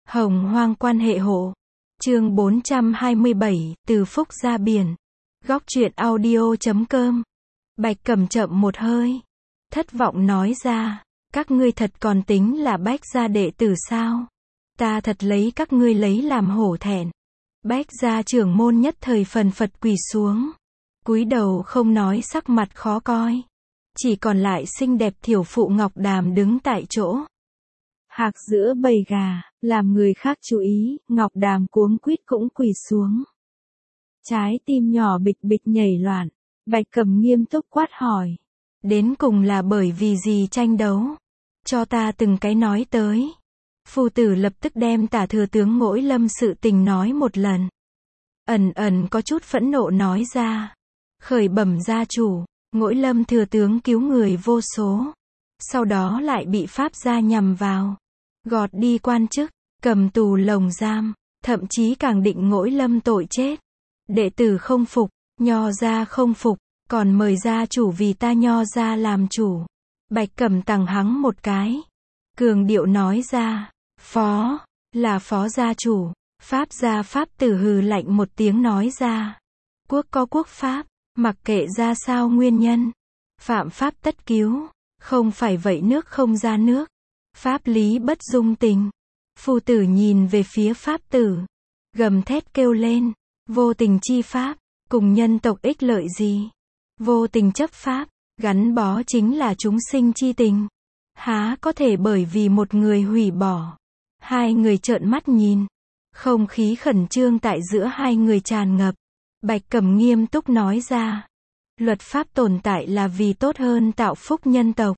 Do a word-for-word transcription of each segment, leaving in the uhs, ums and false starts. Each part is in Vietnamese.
Hồng hoang quan hệ hộ. Chương bốn trăm hai mươi bảy, từ phúc ra biển. Góc truyện audio chấm com. Bạch Cẩm chậm một hơi. Thất vọng nói ra, các ngươi thật còn tính là Bách gia đệ tử sao? Ta thật lấy các ngươi lấy làm hổ thẹn. Bách gia trưởng môn nhất thời phần phật quỳ xuống. Cúi đầu không nói, sắc mặt khó coi. Chỉ còn lại xinh đẹp thiểu phụ Ngọc Đàm đứng tại chỗ. Hạc giữa bầy gà, làm người khác chú ý, Ngọc Đàm cuống quýt cũng quỳ xuống. Trái tim nhỏ bịch bịch nhảy loạn, Bạch Cẩm nghiêm túc quát hỏi. Đến cùng là bởi vì gì tranh đấu? Cho ta từng cái nói tới. Phu tử lập tức đem Tả thừa tướng Ngỗi Lâm sự tình nói một lần. Ẩn ẩn có chút phẫn nộ nói ra. Khởi bẩm gia chủ, Ngỗi Lâm thừa tướng cứu người vô số. Sau đó lại bị Pháp gia nhằm vào. Gọt đi quan chức, cầm tù lồng giam, thậm chí càng định Ngỗi Lâm tội chết. Đệ tử không phục, Nho gia không phục, còn mời gia chủ vì ta Nho gia làm chủ. Bạch Cẩm tằng hắng một cái. Cường điệu nói ra, phó, là phó gia chủ. Pháp gia Pháp tử hừ lạnh một tiếng nói ra. Quốc có quốc pháp, mặc kệ ra sao nguyên nhân. Phạm pháp tất cứu, không phải vậy nước không ra nước. Pháp lý bất dung tình. Phu tử nhìn về phía Pháp tử. Gầm thét kêu lên. Vô tình chi pháp, cùng nhân tộc ích lợi gì? Vô tình chấp pháp, gắn bó chính là chúng sinh chi tình. Há có thể bởi vì một người hủy bỏ. Hai người trợn mắt nhìn. Không khí khẩn trương tại giữa hai người tràn ngập. Bạch Cẩm nghiêm túc nói ra. Luật pháp tồn tại là vì tốt hơn tạo phúc nhân tộc.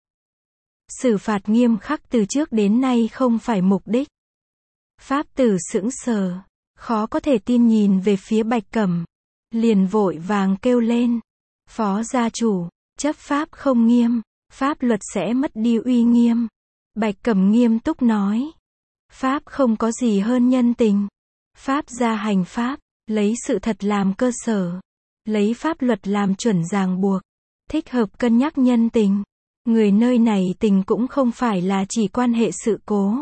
Xử phạt nghiêm khắc từ trước đến nay không phải mục đích. Pháp tử sững sờ, khó có thể tin nhìn về phía Bạch Cẩm. Liền vội vàng kêu lên. Phó gia chủ, chấp pháp không nghiêm, pháp luật sẽ mất đi uy nghiêm. Bạch Cẩm nghiêm túc nói. Pháp không có gì hơn nhân tình. Pháp gia hành pháp, lấy sự thật làm cơ sở. Lấy pháp luật làm chuẩn ràng buộc. Thích hợp cân nhắc nhân tình. Người nơi này tình cũng không phải là chỉ quan hệ sự cố.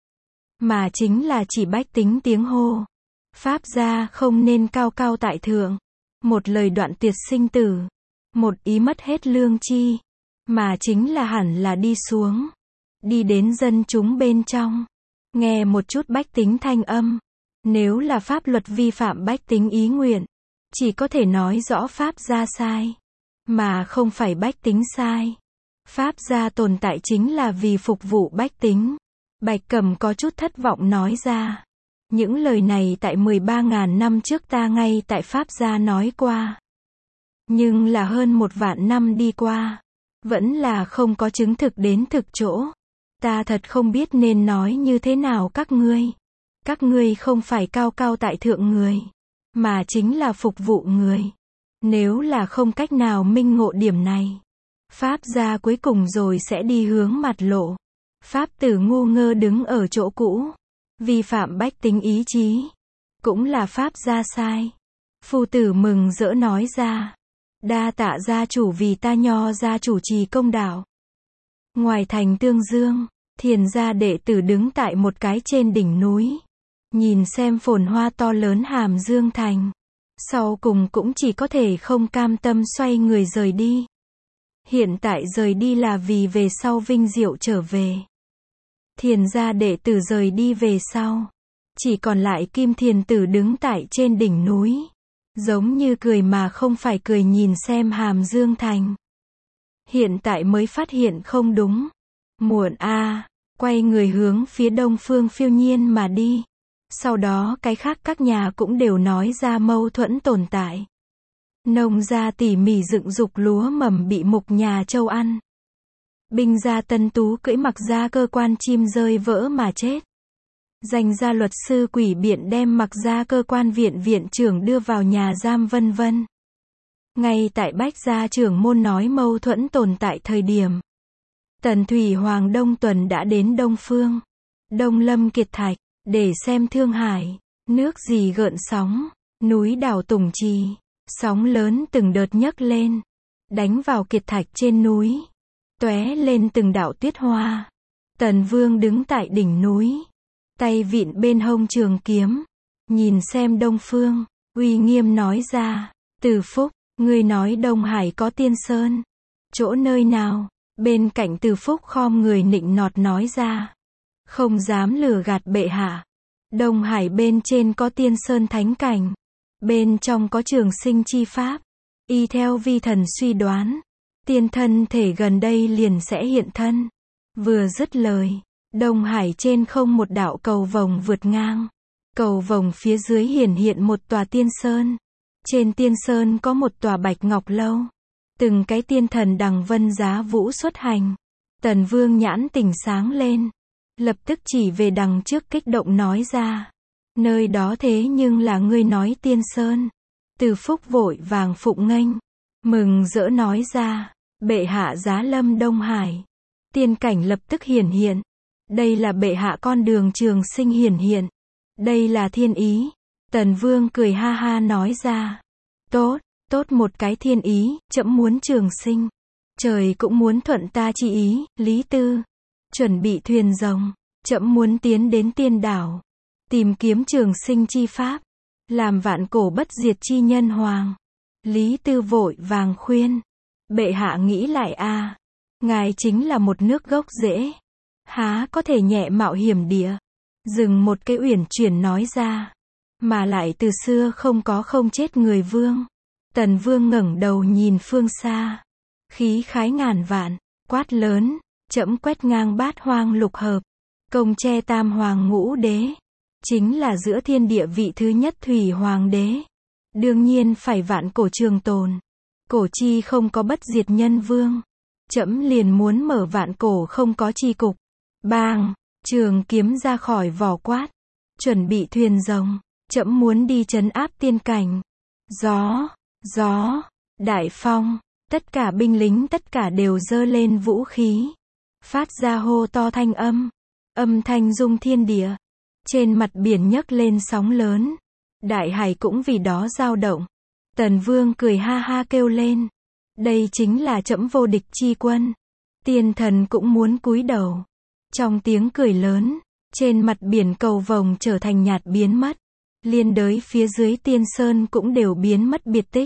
Mà chính là chỉ bách tính tiếng hô. Pháp gia không nên cao cao tại thượng. Một lời đoạn tuyệt sinh tử. Một ý mất hết lương chi. Mà chính là hẳn là đi xuống. Đi đến dân chúng bên trong. Nghe một chút bách tính thanh âm. Nếu là pháp luật vi phạm bách tính ý nguyện. Chỉ có thể nói rõ pháp gia sai. Mà không phải bách tính sai. Pháp gia tồn tại chính là vì phục vụ bách tính. Bạch Cẩm có chút thất vọng nói ra. Những lời này tại mười ba ngàn năm trước ta ngay tại Pháp gia nói qua. Nhưng là hơn một vạn năm đi qua. Vẫn là không có chứng thực đến thực chỗ. Ta thật không biết nên nói như thế nào các ngươi. Các ngươi không phải cao cao tại thượng người. Mà chính là phục vụ người. Nếu là không cách nào minh ngộ điểm này. Pháp gia cuối cùng rồi sẽ đi hướng mặt lộ. Pháp tử ngu ngơ đứng ở chỗ cũ. Vi phạm bách tính ý chí. Cũng là Pháp gia sai. Phu tử mừng rỡ nói ra. Đa tạ gia chủ vì ta Nho gia chủ trì công đạo. Ngoài thành Tương Dương, Thiền gia đệ tử đứng tại một cái trên đỉnh núi. Nhìn xem phồn hoa to lớn Hàm Dương thành. Sau cùng cũng chỉ có thể không cam tâm xoay người rời đi. Hiện tại rời đi là vì về sau vinh diệu trở về. Thiền gia đệ tử rời đi về sau. Chỉ còn lại Kim Thiền tử đứng tại trên đỉnh núi. Giống như cười mà không phải cười nhìn xem Hàm Dương thành. Hiện tại mới phát hiện không đúng. Muộn a, à, quay người hướng phía đông phương phiêu nhiên mà đi. Sau đó cái khác các nhà cũng đều nói ra mâu thuẫn tồn tại. Nông gia tỉ mỉ dựng dục lúa mầm bị mục nhà châu ăn. Binh gia Tân Tú cưỡi mặc ra cơ quan chim rơi vỡ mà chết. Danh gia luật sư quỷ biện đem mặc ra cơ quan viện viện trưởng đưa vào nhà giam vân vân. Ngay tại Bách gia trưởng môn nói mâu thuẫn tồn tại thời điểm. Tần Thủy Hoàng Đông Tuần đã đến Đông Phương. Đông Lâm Kiệt Thạch, để xem Thương Hải, nước gì gợn sóng, núi đảo Tùng Trì. Sóng lớn từng đợt nhấc lên. Đánh vào Kiệt Thạch trên núi. Tóe lên từng đạo tuyết hoa. Tần Vương đứng tại đỉnh núi. tay vịn bên hông trường kiếm, nhìn xem Đông Phương, uy nghiêm nói ra, Từ Phúc, ngươi nói Đông Hải có tiên sơn, chỗ nơi nào? Bên cạnh Từ Phúc khom người nịnh nọt nói ra, không dám lừa gạt bệ hạ. Đông Hải bên trên có tiên sơn thánh cảnh, bên trong có trường sinh chi pháp. Y theo vi thần suy đoán, tiên thân thể gần đây liền sẽ hiện thân. Vừa dứt lời, Đông Hải trên không một đạo cầu vồng vượt ngang. Cầu vồng phía dưới hiển hiện một tòa tiên sơn. Trên tiên sơn có một tòa bạch ngọc lâu. Từng cái tiên thần đằng vân giá vũ xuất hành. Tần Vương nhãn tỉnh sáng lên, lập tức chỉ về đằng trước kích động nói ra, nơi đó thế nhưng là ngươi nói tiên sơn. Từ Phúc vội vàng phụng nghênh, mừng rỡ nói ra, bệ hạ giá lâm Đông Hải, tiên cảnh lập tức hiển hiện. Đây là bệ hạ con đường trường sinh hiển hiện. Đây là thiên ý. Tần Vương cười ha ha nói ra, tốt, tốt một cái thiên ý, trẫm muốn trường sinh. Trời cũng muốn thuận ta chi ý. Lý Tư, chuẩn bị thuyền rồng, trẫm muốn tiến đến tiên đảo, tìm kiếm trường sinh chi pháp, làm vạn cổ bất diệt chi nhân hoàng. Lý Tư vội vàng khuyên, bệ hạ nghĩ lại a, ngài chính là một nước gốc rễ, há có thể nhẹ mạo hiểm địa. Dừng một cái uyển chuyển nói ra, mà lại từ xưa không có không chết người vương. Tần Vương ngẩng đầu nhìn phương xa, khí khái ngàn vạn, quát lớn, trẫm quét ngang bát hoang lục hợp, công che tam hoàng ngũ đế, chính là giữa thiên địa vị thứ nhất thủy hoàng đế. Đương nhiên phải vạn cổ trường tồn, cổ chi không có bất diệt nhân vương. Trẫm liền muốn mở vạn cổ không có chi cục. Bang, trường kiếm ra khỏi vỏ quát, chuẩn bị thuyền rồng, trẫm muốn đi trấn áp tiên cảnh. Gió, gió, đại phong, tất cả binh lính tất cả đều giơ lên vũ khí, phát ra hô to thanh âm, âm thanh rung thiên địa. Trên mặt biển nhấc lên sóng lớn, đại hải cũng vì đó dao động. Tần Vương cười ha ha kêu lên, đây chính là trẫm vô địch chi quân. Tiên thần cũng muốn cúi đầu. Trong tiếng cười lớn, trên mặt biển cầu vồng trở thành nhạt biến mất. Liên đới phía dưới tiên sơn cũng đều biến mất biệt tích.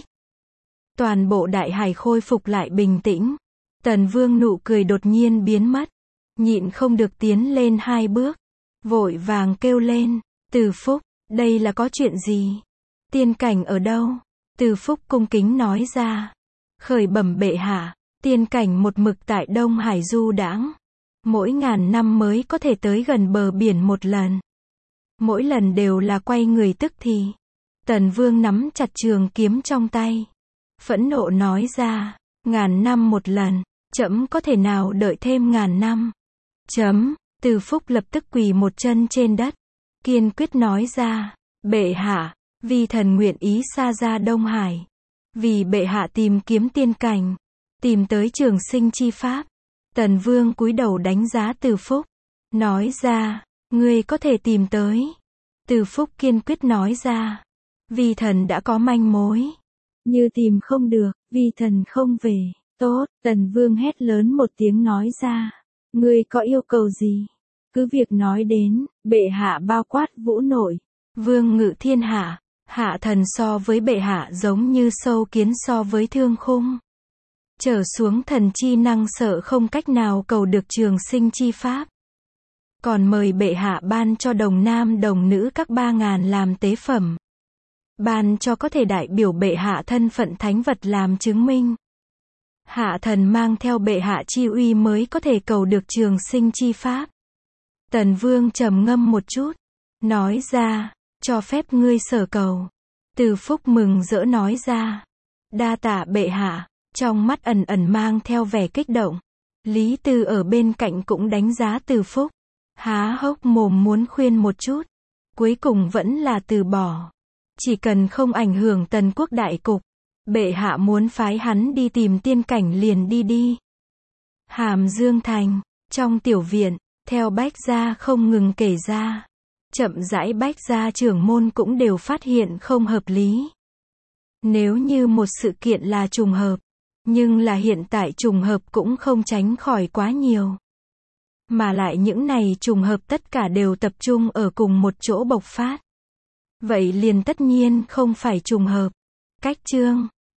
Toàn bộ đại hải khôi phục lại bình tĩnh. Tần Vương nụ cười đột nhiên biến mất, nhịn không được tiến lên hai bước, vội vàng kêu lên, Từ Phúc, đây là có chuyện gì? Tiên cảnh ở đâu? Từ Phúc cung kính nói ra, khởi bẩm bệ hạ, tiên cảnh một mực tại Đông Hải du đãng, mỗi ngàn năm mới có thể tới gần bờ biển một lần. Mỗi lần đều là quay người tức thì. Tần Vương nắm chặt trường kiếm trong tay, phẫn nộ nói ra, ngàn năm một lần, trẫm có thể nào đợi thêm ngàn năm? Chấm. Từ Phúc lập tức quỳ một chân trên đất, kiên quyết nói ra, bệ hạ, vì thần nguyện ý xa ra Đông Hải, vì bệ hạ tìm kiếm tiên cảnh, tìm tới trường sinh chi pháp. Tần Vương cúi đầu đánh giá Từ Phúc, nói ra, ngươi có thể tìm tới. Từ Phúc kiên quyết nói ra, vì thần đã có manh mối, như tìm không được, vì thần không về. Tốt, Tần Vương hét lớn một tiếng nói ra, ngươi có yêu cầu gì? Cứ việc nói đến. Bệ hạ bao quát vũ nội, vương ngự thiên hạ, hạ thần so với bệ hạ giống như sâu kiến so với thương khung. Trở xuống thần chi năng sợ không cách nào cầu được trường sinh chi pháp. Còn mời bệ hạ ban cho đồng nam đồng nữ các ba ngàn làm tế phẩm. Ban cho có thể đại biểu bệ hạ thân phận thánh vật làm chứng minh. Hạ thần mang theo bệ hạ chi uy mới có thể cầu được trường sinh chi pháp. Tần Vương trầm ngâm một chút, nói ra, cho phép ngươi sở cầu. Từ Phúc mừng rỡ nói ra, đa tạ bệ hạ, trong mắt ẩn ẩn mang theo vẻ kích động. Lý Tư ở bên cạnh cũng đánh giá Từ Phúc, há hốc mồm muốn khuyên một chút, cuối cùng vẫn là từ bỏ. Chỉ cần không ảnh hưởng Tần quốc đại cục, bệ hạ muốn phái hắn đi tìm tiên cảnh liền đi đi. Hàm Dương Thành, trong tiểu viện, theo Bách gia không ngừng kể ra, chậm rãi Bách gia trưởng môn cũng đều phát hiện không hợp lý. Nếu như một sự kiện là trùng hợp, nhưng là hiện tại trùng hợp cũng không tránh khỏi quá nhiều. Mà lại những này trùng hợp tất cả đều tập trung ở cùng một chỗ bộc phát. Vậy liền tất nhiên không phải trùng hợp. Cách chương